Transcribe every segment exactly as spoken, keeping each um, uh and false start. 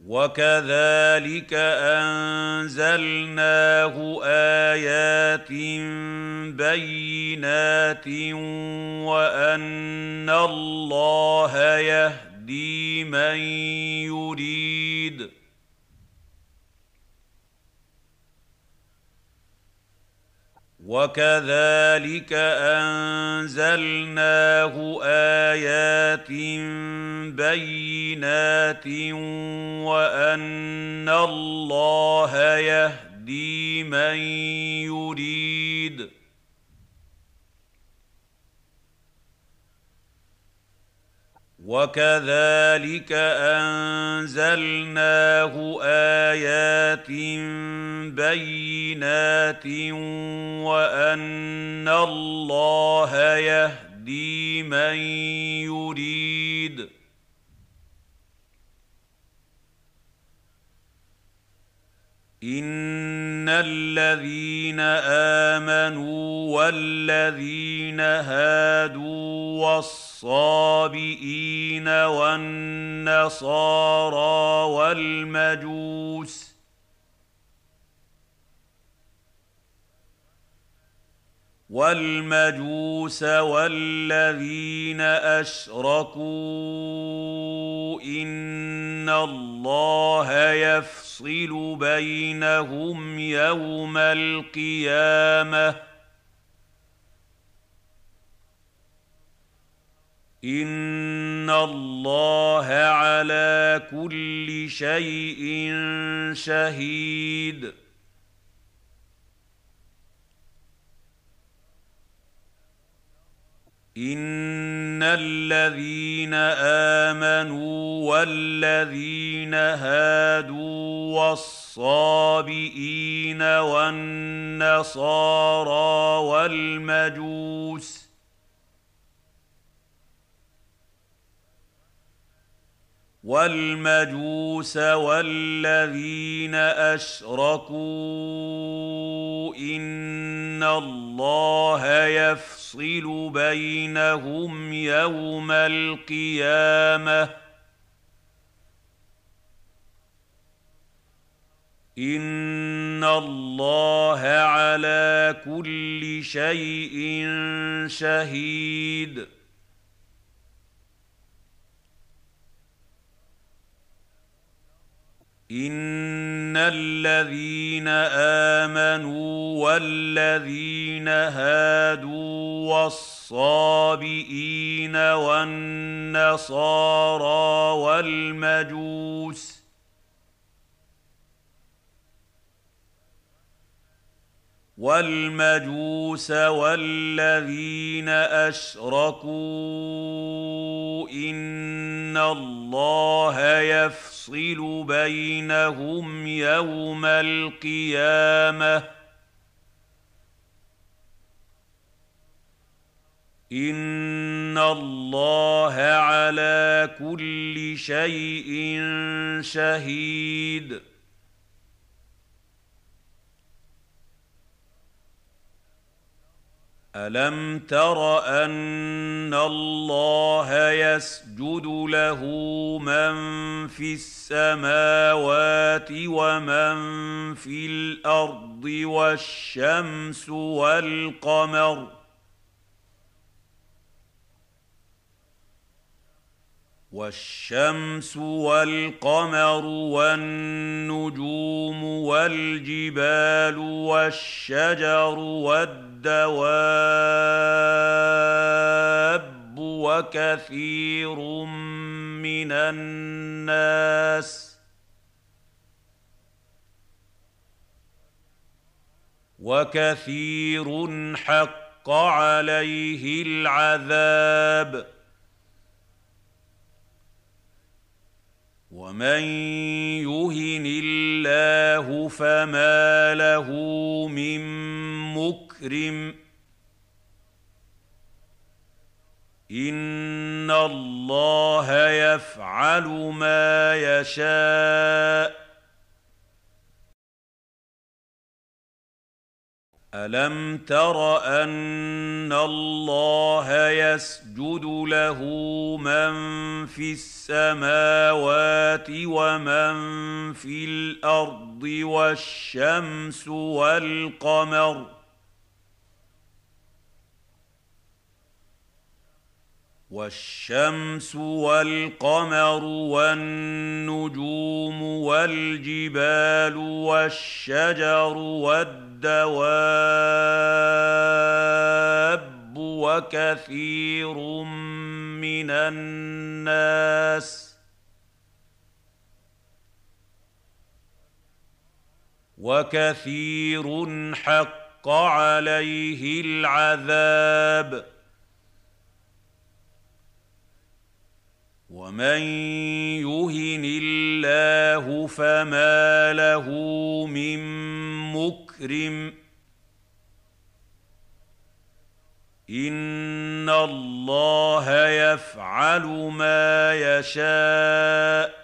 وكذلك أنزلناه آيات بينات وأن الله يهدي من يريد وكذلك أنزلناه آيات بينات وأن الله يهدي من يريد وكذلك أنزلناه آيات بينات وأن الله يهدي من يريد إن الذين آمنوا والذين هادوا والصابئين والنصارى والمجوس والمجوس والذين أشركوا إن الله يفصل بينهم يوم القيامة إن الله على كل شيء شهيد إن الذين آمنوا والذين هادوا والصابئين والنصارى والمجوس والمجوس والذين أشركوا إن الله يفصل بينهم يوم القيامة إن الله على كل شيء شهيد إن الذين آمنوا والذين هادوا والصابئين والنصارى والمجوس والمجوس والذين أشركوا إن الله يفصل بينهم يوم القيامة إن الله على كل شيء شهيد ألم تر أن الله يسجد له من في السماوات ومن في الأرض والشمس والقمر والشمس والقمر والنجوم والجبال والشجر والدواب وكثير من الناس وكثير حق عليه العذاب ومن يهن الله فما له من مكرم إن الله يفعل ما يشاء ألم تر أن الله يسجد له من في السماوات ومن في الأرض والشمس والقمر والشمس والقمر والنجوم والجبال والشجر والدواب وكثير من الناس وكثير حق عليه العذاب ومن يهن الله فما له من مكرم إن الله يفعل ما يشاء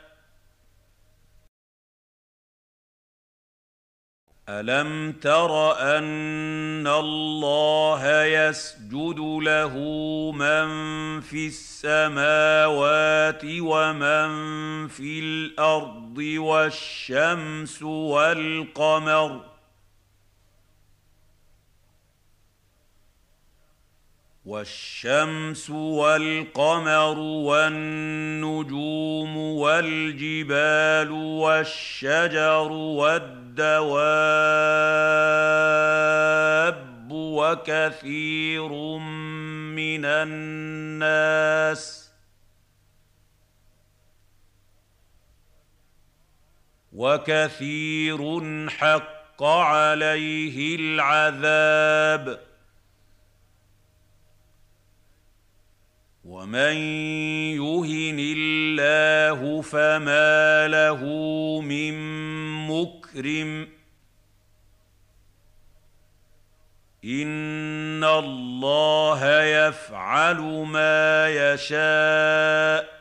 ألم تر أن الله يسجد له من في السماوات ومن في الأرض والشمس والقمر والشمس والقمر والنجوم والجبال والشجر والدواب وكثير من الناس وكثير حق عليه العذاب ومن يهن الله فما له من مكرم إن الله يفعل ما يشاء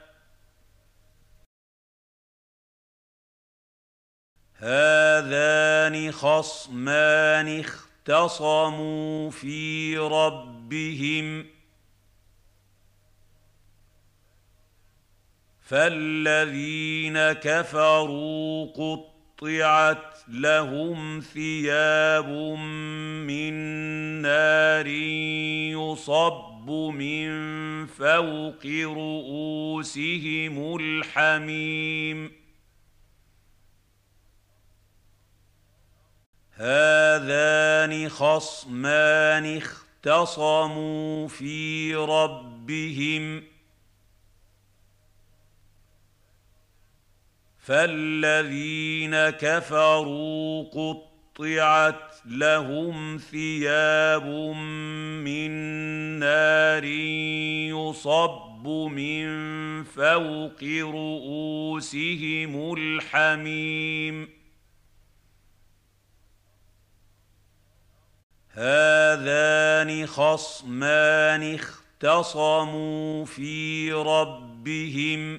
هذان خصمان اختصموا في ربهم فالذين كفروا قطعت لهم ثياب من نار يصب من فوق رؤوسهم الحميم هذان خصمان اختصموا في ربهم فالذين كفروا قطعت لهم ثياب من نار يصب من فوق رؤوسهم الحميم هذان خصمان اختصموا في ربهم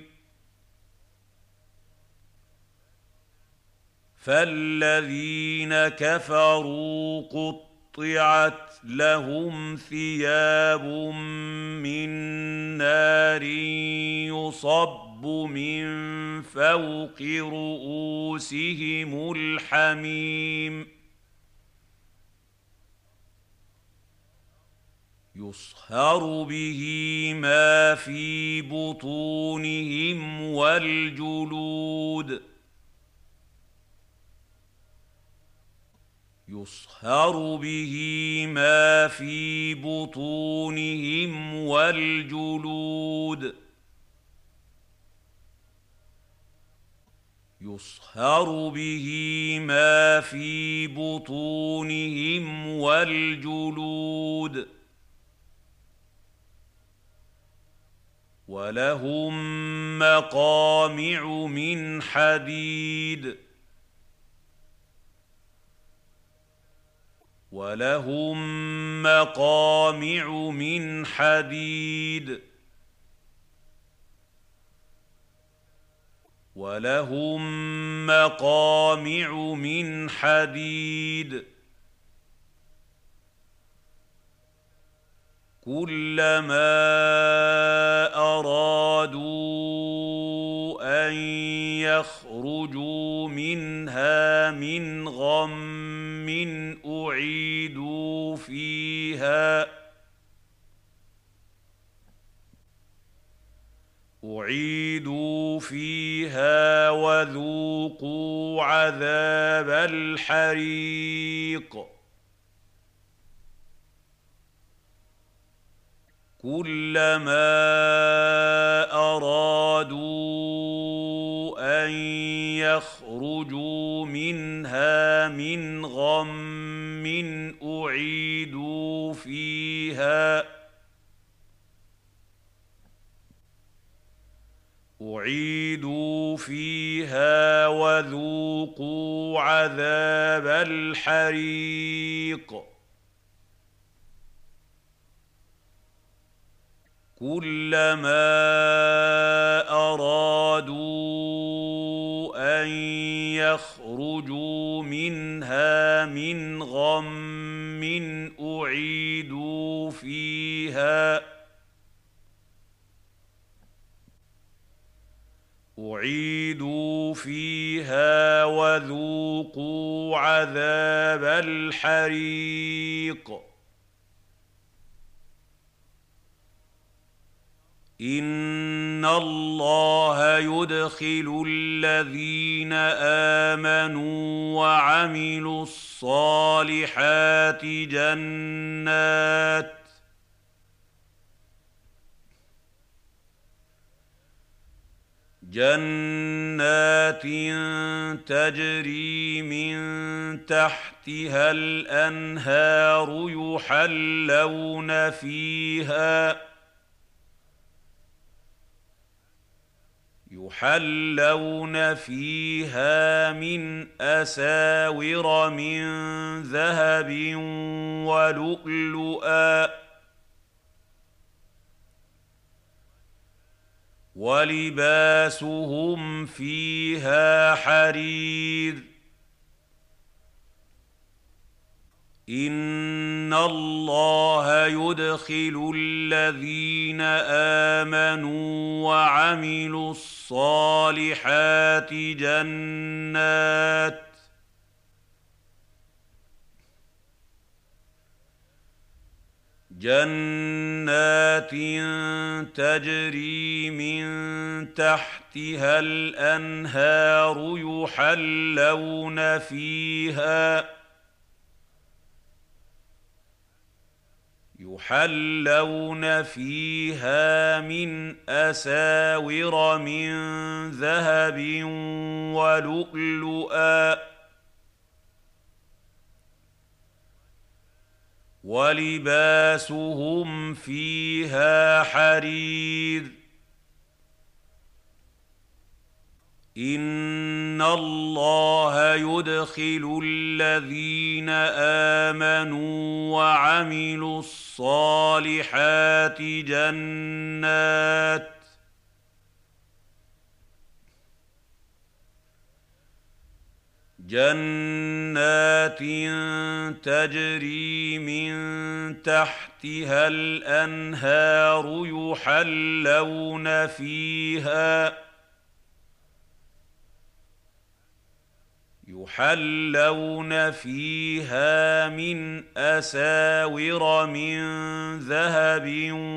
فالذين كفروا قطعت لهم ثياب من نار يصب من فوق رؤوسهم الحميم يصهر به ما في بطونهم والجلود يصهر به ما في بطونهم والجلود يصهر به ما في بطونهم والجلود ولهم مقامع من حديد ولهم مقامع من حديد ولهم مقامع من حديد كلما أرادوا أن يخرجوا منها من غم أعيدوا فيها أعيدوا فيها وذوقوا عذاب الحريق كلما أرادوا أن يخرجوا منها من غم أعيدوا فيها أعيدوا فيها وذوقوا عذاب الحريق كلما أرادوا أن يخرجوا منها من غم أعيدوا فيها أعيدوا فيها وذوقوا عذاب الحريق إن الله يدخل الذين آمنوا وعملوا الصالحات جنات جنات تجري من تحتها الأنهار يحلون فيها يحلون فيها من أساور من ذهب ولؤلؤا ولباسهم فيها حرير إن الله يدخل الذين آمنوا وعملوا الصالحات جنات جنات تجري من تحتها الأنهار يحلون فيها يحلون فيها من أساور من ذهب ولؤلؤا ولباسهم فيها حرير إن الله يدخل الذين آمنوا وعملوا الصالحات جنات جنات تجري من تحتها الأنهار يحلون فيها يحلون فيها من أساور من ذهب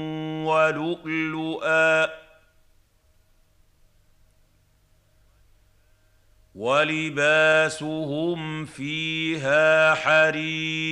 ولؤلؤا ولباسهم فيها حرير